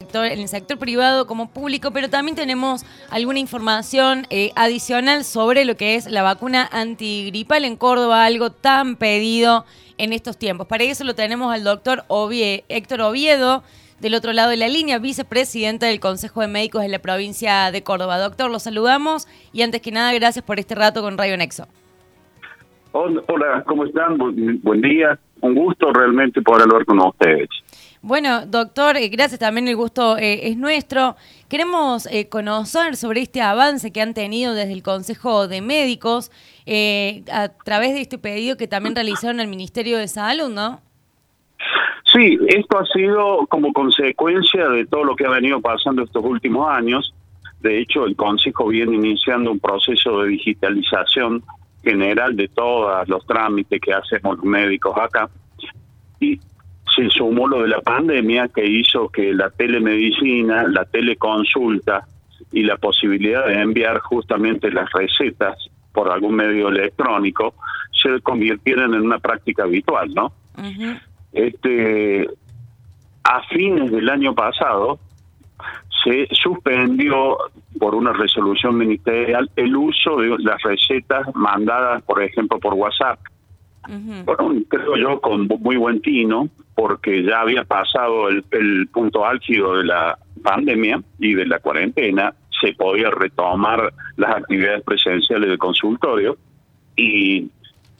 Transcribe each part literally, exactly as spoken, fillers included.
sector, en el sector privado como público, pero también tenemos alguna información eh, adicional sobre lo que es la vacuna antigripal en Córdoba, algo tan pedido en estos tiempos. Para eso lo tenemos al doctor Ovie, Héctor Oviedo, del otro lado de la línea, vicepresidente del Consejo de Médicos de la provincia de Córdoba. Doctor, lo saludamos y antes que nada, gracias por este rato con Radio Nexo. Hola, hola, ¿cómo están? Bu- buen día. Un gusto realmente poder hablar con ustedes. Bueno, doctor, eh, gracias, también el gusto eh, es nuestro. Queremos eh, conocer sobre este avance que han tenido desde el Consejo de Médicos eh, a través de este pedido que también realizaron al Ministerio de Salud, ¿no? Sí, esto ha sido como consecuencia de todo lo que ha venido pasando estos últimos años. De hecho, el Consejo viene iniciando un proceso de digitalización general de todos los trámites que hacemos los médicos acá. Y se sumó lo de la pandemia, que hizo que la telemedicina, la teleconsulta y la posibilidad de enviar justamente las recetas por algún medio electrónico se convirtieran en una práctica habitual, ¿no? Uh-huh. Este, a fines del año pasado se suspendió por una resolución ministerial el uso de las recetas mandadas, por ejemplo, por WhatsApp. Uh-huh. Bueno, creo yo con muy buen tino, porque ya había pasado el, el punto álgido de la pandemia y de la cuarentena, se podía retomar las actividades presenciales del consultorio y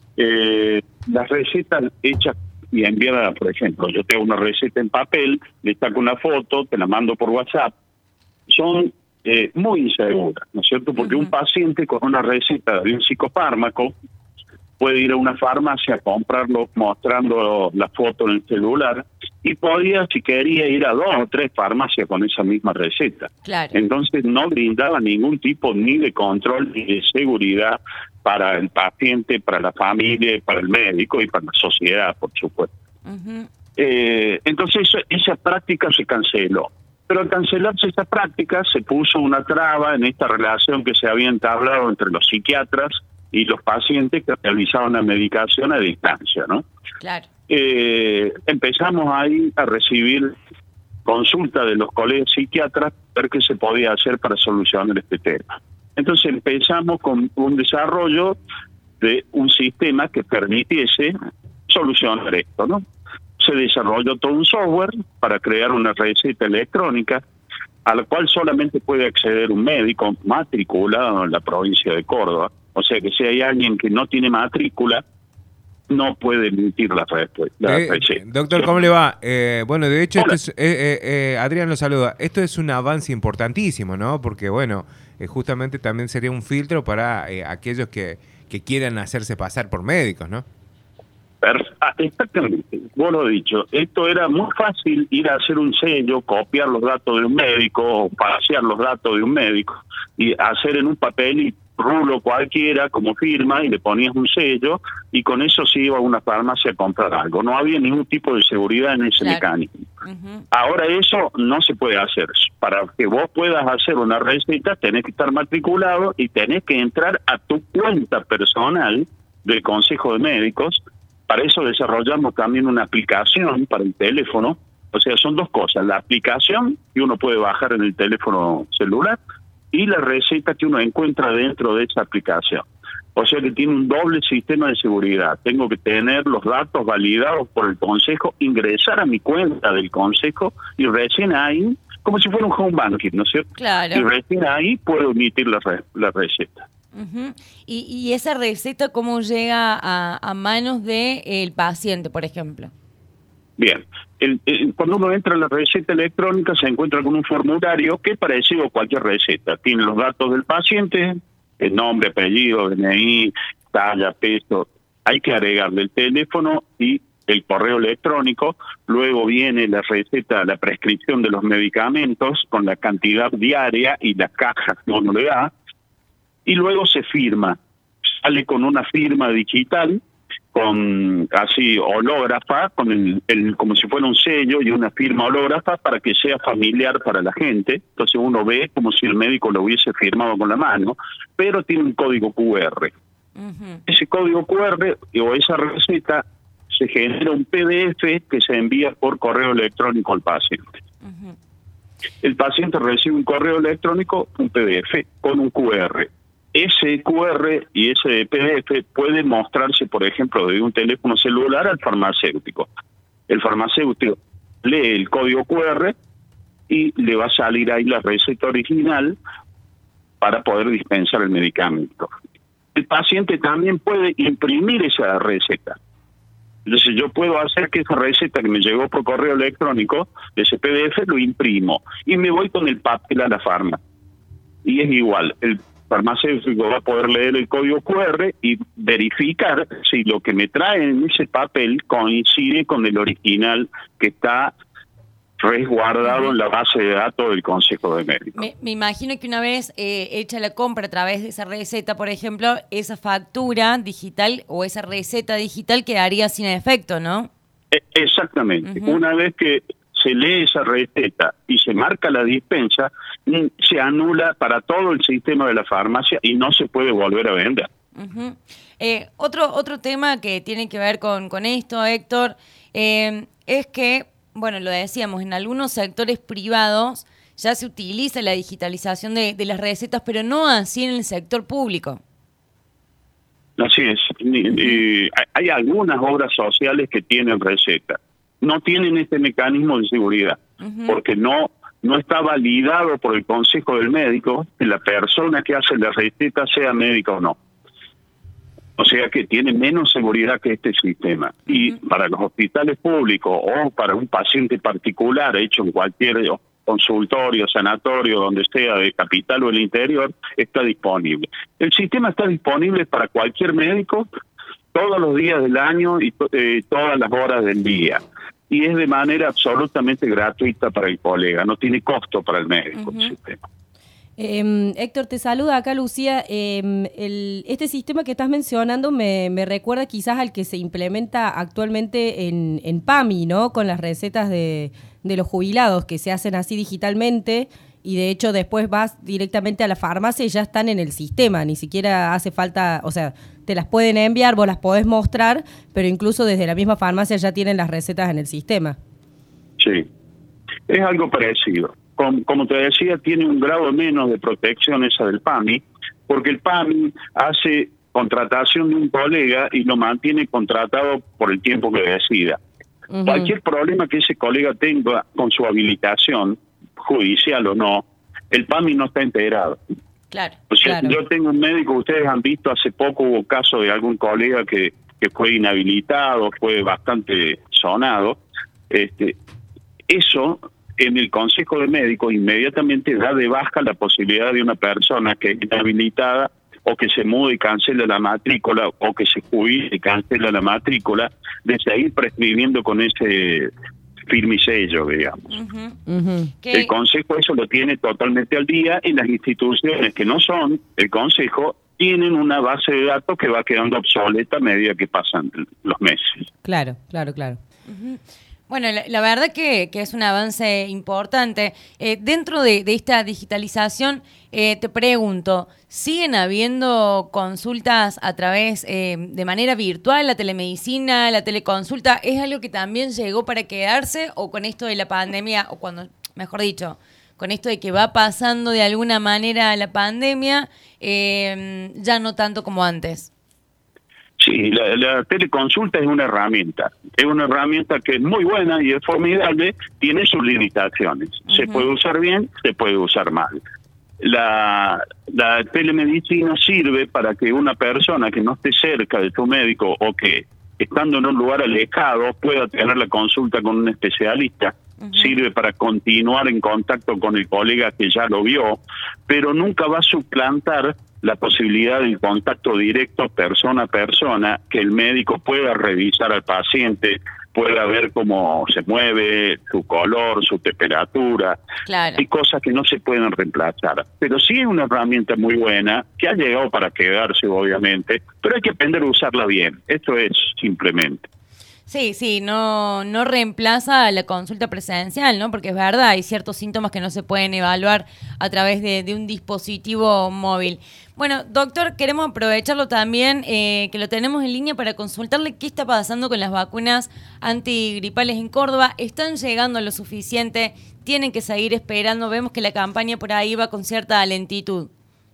eh, las recetas hechas y enviada, por ejemplo, yo tengo una receta en papel, le saco una foto, te la mando por WhatsApp, son eh, muy inseguras, ¿no es cierto? Porque uh-huh. un paciente con una receta de un psicofármaco puede ir a una farmacia a comprarlo mostrando la foto en el celular y podía, si quería, ir a dos o tres farmacias con esa misma receta. Claro. Entonces no brindaba ningún tipo ni de control ni de seguridad para el paciente, para la familia, para el médico y para la sociedad, por supuesto. Uh-huh. Eh, entonces esa, esa práctica se canceló. Pero al cancelarse esa práctica se puso una traba en esta relación que se había entablado entre los psiquiatras y los pacientes que realizaban la medicación a distancia, ¿no? Claro. Eh, empezamos ahí a recibir consulta de los colegas psiquiatras, ver qué se podía hacer para solucionar este tema. Entonces empezamos con un desarrollo de un sistema que permitiese solucionar esto, ¿no? Se desarrolló todo un software para crear una receta electrónica a la cual solamente puede acceder un médico matriculado en la provincia de Córdoba. O sea que si hay alguien que no tiene matrícula, no puede emitir la, respuesta, la eh, receta. Doctor, ¿cómo le va? Eh, bueno, de hecho, esto es, eh, eh, eh, Adrián lo saluda. Esto es un avance importantísimo, ¿no? Porque, bueno, eh, justamente también sería un filtro para eh, aquellos que, que quieran hacerse pasar por médicos, ¿no? Exactamente, vos lo he dicho. Esto era muy fácil ir a hacer un sello, copiar los datos de un médico o pasear los datos de un médico y hacer en un papel y rulo cualquiera como firma y le ponías un sello y con eso se iba a una farmacia a comprar algo. No había ningún tipo de seguridad en ese claro. mecanismo. Uh-huh. Ahora eso no se puede hacer. Para que vos puedas hacer una receta tenés que estar matriculado y tenés que entrar a tu cuenta personal del Consejo de Médicos. Para eso desarrollamos también una aplicación para el teléfono. O sea, son dos cosas. La aplicación que uno puede bajar en el teléfono celular y la receta que uno encuentra dentro de esa aplicación. O sea que tiene un doble sistema de seguridad. Tengo que tener los datos validados por el Consejo, ingresar a mi cuenta del Consejo y recién ahí, como si fuera un home banking, ¿no es cierto? Claro. Y recién ahí puedo emitir la, re- la receta. Uh-huh. y, y esa receta, ¿cómo llega a, a manos del de paciente, por ejemplo? Bien, el, el, cuando uno entra en la receta electrónica se encuentra con un formulario que es parecido a cualquier receta. Tiene los datos del paciente, el nombre, apellido, D N I, talla, peso. Hay que agregarle el teléfono y el correo electrónico. Luego viene la receta, la prescripción de los medicamentos con la cantidad diaria y las cajas que uno le da. Y luego se firma, sale con una firma digital, con así hológrafa, con el, el como si fuera un sello y una firma hológrafa para que sea familiar para la gente. Entonces uno ve como si el médico lo hubiese firmado con la mano, pero tiene un código cu erre. Uh-huh. Ese código cu erre o esa receta se genera un pe de efe que se envía por correo electrónico al paciente. Uh-huh. El paciente recibe un correo electrónico, un P D F, con un Q R. Ese Q R y ese P D F puede mostrarse, por ejemplo, de un teléfono celular al farmacéutico. El farmacéutico lee el código Q R y le va a salir ahí la receta original para poder dispensar el medicamento. El paciente también puede imprimir esa receta. Entonces yo puedo hacer que esa receta que me llegó por correo electrónico, ese P D F, lo imprimo y me voy con el papel a la farmacia. Y es igual, el farmacéutico va a poder leer el código Q R y verificar si lo que me trae en ese papel coincide con el original que está resguardado uh-huh. en la base de datos del Consejo de Médicos. Me, me imagino que una vez eh, hecha la compra a través de esa receta, por ejemplo, esa factura digital o esa receta digital quedaría sin efecto, ¿no? E- exactamente. Uh-huh. Una vez que se lee esa receta y se marca la dispensa, se anula para todo el sistema de la farmacia y no se puede volver a vender. Uh-huh. Eh, otro otro tema que tiene que ver con, con esto, Héctor, eh, es que, bueno, lo decíamos, en algunos sectores privados ya se utiliza la digitalización de, de las recetas, pero no así en el sector público. Así es. Uh-huh. Y hay algunas obras sociales que tienen recetas. No tienen este mecanismo de seguridad, uh-huh. porque no no está validado por el Consejo del Médico que la persona que hace la receta sea médica o no. O sea que tiene menos seguridad que este sistema. Uh-huh. Y para los hospitales públicos o para un paciente particular hecho en cualquier consultorio, sanatorio, donde sea, de capital o el interior, está disponible. El sistema está disponible para cualquier médico todos los días del año y to- eh, todas las horas del día. Y es de manera absolutamente gratuita para el colega, no tiene costo para el médico. Uh-huh. El sistema. Eh, Héctor, te saluda acá Lucía. Eh, el, este sistema que estás mencionando me, me recuerda quizás al que se implementa actualmente en, en PAMI, ¿no? Con las recetas de, de los jubilados que se hacen así digitalmente y de hecho después vas directamente a la farmacia y ya están en el sistema, ni siquiera hace falta, o sea, te las pueden enviar, vos las podés mostrar, pero incluso desde la misma farmacia ya tienen las recetas en el sistema. Sí, es algo parecido. Como, como te decía, tiene un grado menos de protección esa del PAMI, porque el PAMI hace contratación de un colega y lo mantiene contratado por el tiempo que decida. Uh-huh. Cualquier problema que ese colega tenga con su habilitación, judicial o no, el PAMI no está integrado. Claro, o sea, claro. Yo tengo un médico, ustedes han visto, hace poco hubo caso de algún colega que, que fue inhabilitado, fue bastante sonado. Este, eso, en el Consejo de Médicos, inmediatamente da de baja la posibilidad de una persona que es inhabilitada o que se mude y cancela la matrícula o que se jubile y cancela la matrícula, de seguir prescribiendo con ese firme y sello, digamos. Uh-huh. Uh-huh. El Consejo eso lo tiene totalmente al día y las instituciones que no son el Consejo tienen una base de datos que va quedando obsoleta a medida que pasan los meses. Claro, claro, claro. Uh-huh. Bueno, la, la verdad que, que es un avance importante. Eh, dentro de, de esta digitalización, eh, te pregunto, ¿siguen habiendo consultas a través eh, de manera virtual, la telemedicina, la teleconsulta? ¿Es algo que también llegó para quedarse o con esto de la pandemia, o cuando, mejor dicho, con esto de que va pasando de alguna manera la pandemia, eh, ya no tanto como antes? Sí, la, la teleconsulta es una herramienta, es una herramienta que es muy buena y es formidable, tiene sus limitaciones. Uh-huh. Se puede usar bien, se puede usar mal. La, la telemedicina sirve para que una persona que no esté cerca de su médico o que estando en un lugar alejado pueda tener la consulta con un especialista. Uh-huh. Sirve para continuar en contacto con el colega que ya lo vio, pero nunca va a suplantar la posibilidad del contacto directo persona a persona, que el médico pueda revisar al paciente, pueda ver cómo se mueve, su color, su temperatura. Claro. Hay cosas que no se pueden reemplazar. Pero sí es una herramienta muy buena, que ha llegado para quedarse, obviamente, pero hay que aprender a usarla bien. Esto es simplemente. Sí, sí, no, no reemplaza la consulta presencial, ¿no? Porque es verdad, hay ciertos síntomas que no se pueden evaluar a través de, de un dispositivo móvil. Bueno, doctor, queremos aprovecharlo también, eh, que lo tenemos en línea para consultarle qué está pasando con las vacunas antigripales en Córdoba. ¿Están llegando lo suficiente? ¿Tienen que seguir esperando? Vemos que la campaña por ahí va con cierta lentitud.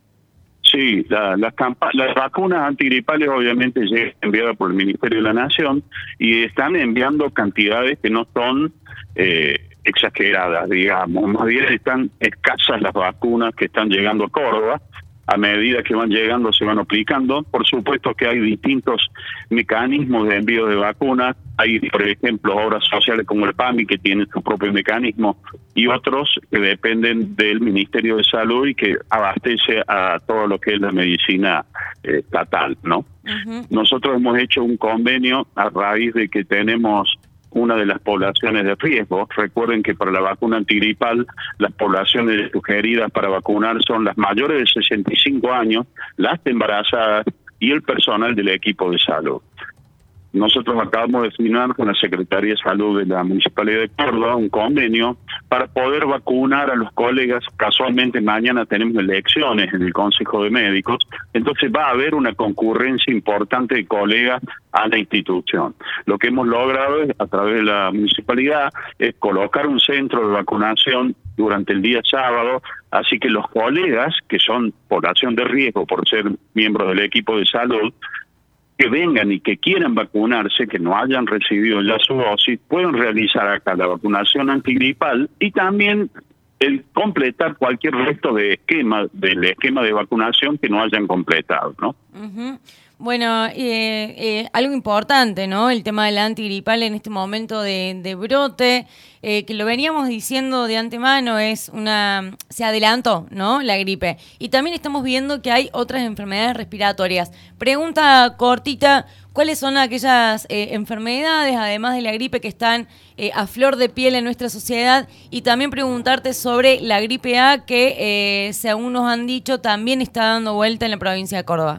Sí, la, las, las vacunas antigripales obviamente llegan enviadas por el Ministerio de la Nación y están enviando cantidades que no son eh, exageradas, digamos. Más bien están escasas las vacunas que están llegando a Córdoba. A medida que van llegando se van aplicando. Por supuesto que hay distintos mecanismos de envío de vacunas. Hay, por ejemplo, obras sociales como el PAMI que tienen su propio mecanismo y otros que dependen del Ministerio de Salud y que abastece a todo lo que es la medicina eh, estatal, ¿no? Uh-huh. Nosotros hemos hecho un convenio a raíz de que tenemos una de las poblaciones de riesgo. Recuerden que para la vacuna antigripal, las poblaciones sugeridas para vacunar son las mayores de sesenta y cinco años, las embarazadas y el personal del equipo de salud. Nosotros acabamos de firmar con la Secretaría de Salud de la Municipalidad de Córdoba un convenio para poder vacunar a los colegas. Casualmente mañana tenemos elecciones en el Consejo de Médicos, entonces va a haber una concurrencia importante de colegas a la institución. Lo que hemos logrado es, a través de la municipalidad, es colocar un centro de vacunación durante el día sábado, así que los colegas, que son población de riesgo por ser miembros del equipo de salud, que vengan y que quieran vacunarse, que no hayan recibido ya su dosis, pueden realizar acá la vacunación antigripal y también el completar cualquier resto de esquema, del esquema de vacunación que no hayan completado, ¿no? Uh-huh. Bueno, eh, eh, algo importante, ¿no? El tema del antigripal en este momento de, de brote, eh, que lo veníamos diciendo de antemano, es una se adelantó, ¿no? La gripe. Y también estamos viendo que hay otras enfermedades respiratorias. Pregunta cortita, ¿cuáles son aquellas eh, enfermedades, además de la gripe, que están eh, a flor de piel en nuestra sociedad? Y también preguntarte sobre la gripe A, que, eh, según nos han dicho, también está dando vuelta en la provincia de Córdoba.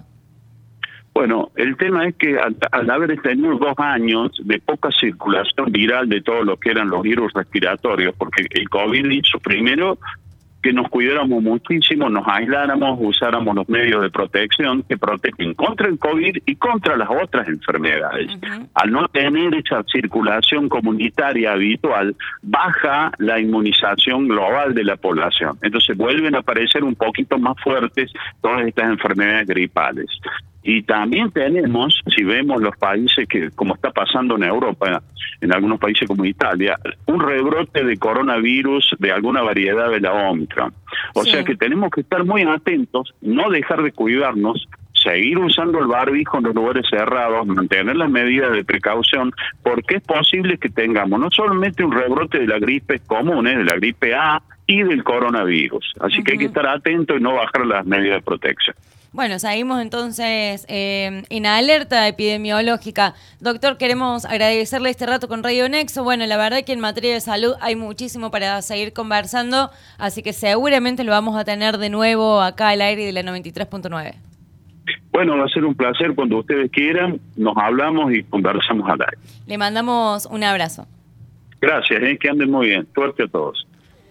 Bueno, el tema es que al, al haber tenido dos años de poca circulación viral de todo lo que eran los virus respiratorios, porque el COVID hizo primero que nos cuidáramos muchísimo, nos aisláramos, usáramos los medios de protección que protegen contra el COVID y contra las otras enfermedades. Uh-huh. Al no tener esa circulación comunitaria habitual, baja la inmunización global de la población. Entonces vuelven a aparecer un poquito más fuertes todas estas enfermedades gripales. Y también tenemos, si vemos los países que, como está pasando en Europa, en algunos países como Italia, un rebrote de coronavirus de alguna variedad de la Omicron. O sí. sea que tenemos que estar muy atentos, no dejar de cuidarnos, seguir usando el barbijo en los lugares cerrados, mantener las medidas de precaución, porque es posible que tengamos no solamente un rebrote de la gripe común, ¿eh? de la gripe A y del coronavirus. Así uh-huh. que hay que estar atentos y no bajar las medidas de protección. Bueno, seguimos entonces eh, en alerta epidemiológica. Doctor, queremos agradecerle este rato con Radio Nexo. Bueno, la verdad que en materia de salud hay muchísimo para seguir conversando, así que seguramente lo vamos a tener de nuevo acá al aire de la noventa y tres punto nueve. Bueno, va a ser un placer cuando ustedes quieran, nos hablamos y conversamos al aire. Le mandamos un abrazo. Gracias, ¿eh? Que anden muy bien. Suerte a todos.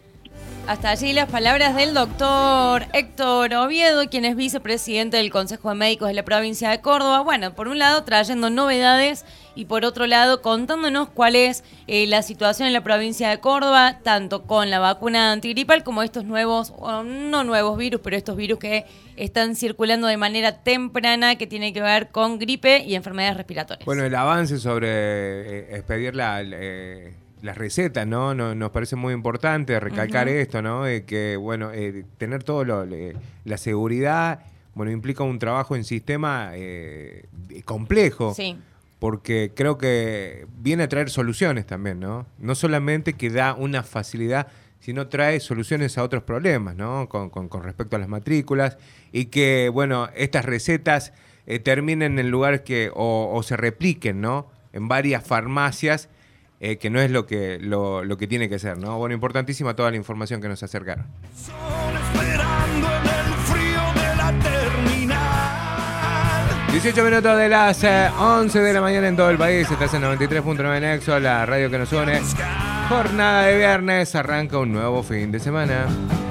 Hasta allí las palabras del doctor Héctor Oviedo, quien es vicepresidente del Consejo de Médicos de la provincia de Córdoba. Bueno, por un lado trayendo novedades y por otro lado contándonos cuál es eh, la situación en la provincia de Córdoba, tanto con la vacuna antigripal como estos nuevos, o no nuevos virus, pero estos virus que están circulando de manera temprana, que tiene que ver con gripe y enfermedades respiratorias. Bueno, el avance sobre eh, expedir la... Eh, las recetas, ¿no? Nos, nos parece muy importante recalcar uh-huh. esto, ¿no? De que, bueno, eh, tener todo lo, le, la seguridad, bueno, implica un trabajo en sistema eh, complejo. Sí. Porque creo que viene a traer soluciones también, ¿no? No solamente que da una facilidad, sino trae soluciones a otros problemas, ¿no? Con, con, con respecto a las matrículas y que, bueno, estas recetas eh, terminen en lugares que, o, o se repliquen, ¿no? En varias farmacias. Eh, que no es lo que lo, lo que tiene que ser, ¿no? Bueno, importantísima toda la información que nos acercaron. Sol esperando en el frío de la terminal. dieciocho minutos de las eh, once de la mañana en todo el país. Estás en noventa y tres punto nueve Nexo, la radio que nos une. Jornada de viernes, arranca un nuevo fin de semana.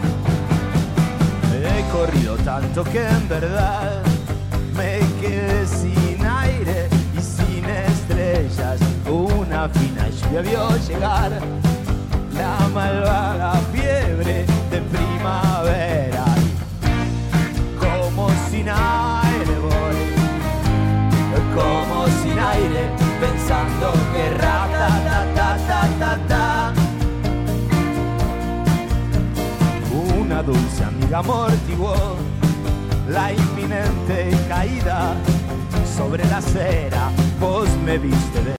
He corrido tanto que en verdad me quedé sin aire y sin estrellas. Una fina lluvia vio llegar la malvada fiebre de primavera. Como sin aire voy, como sin aire, pensando que rata, ta, ta, ta, ta, ta. Una dulce amiga amortiguó la inminente caída sobre la acera. Vos me viste de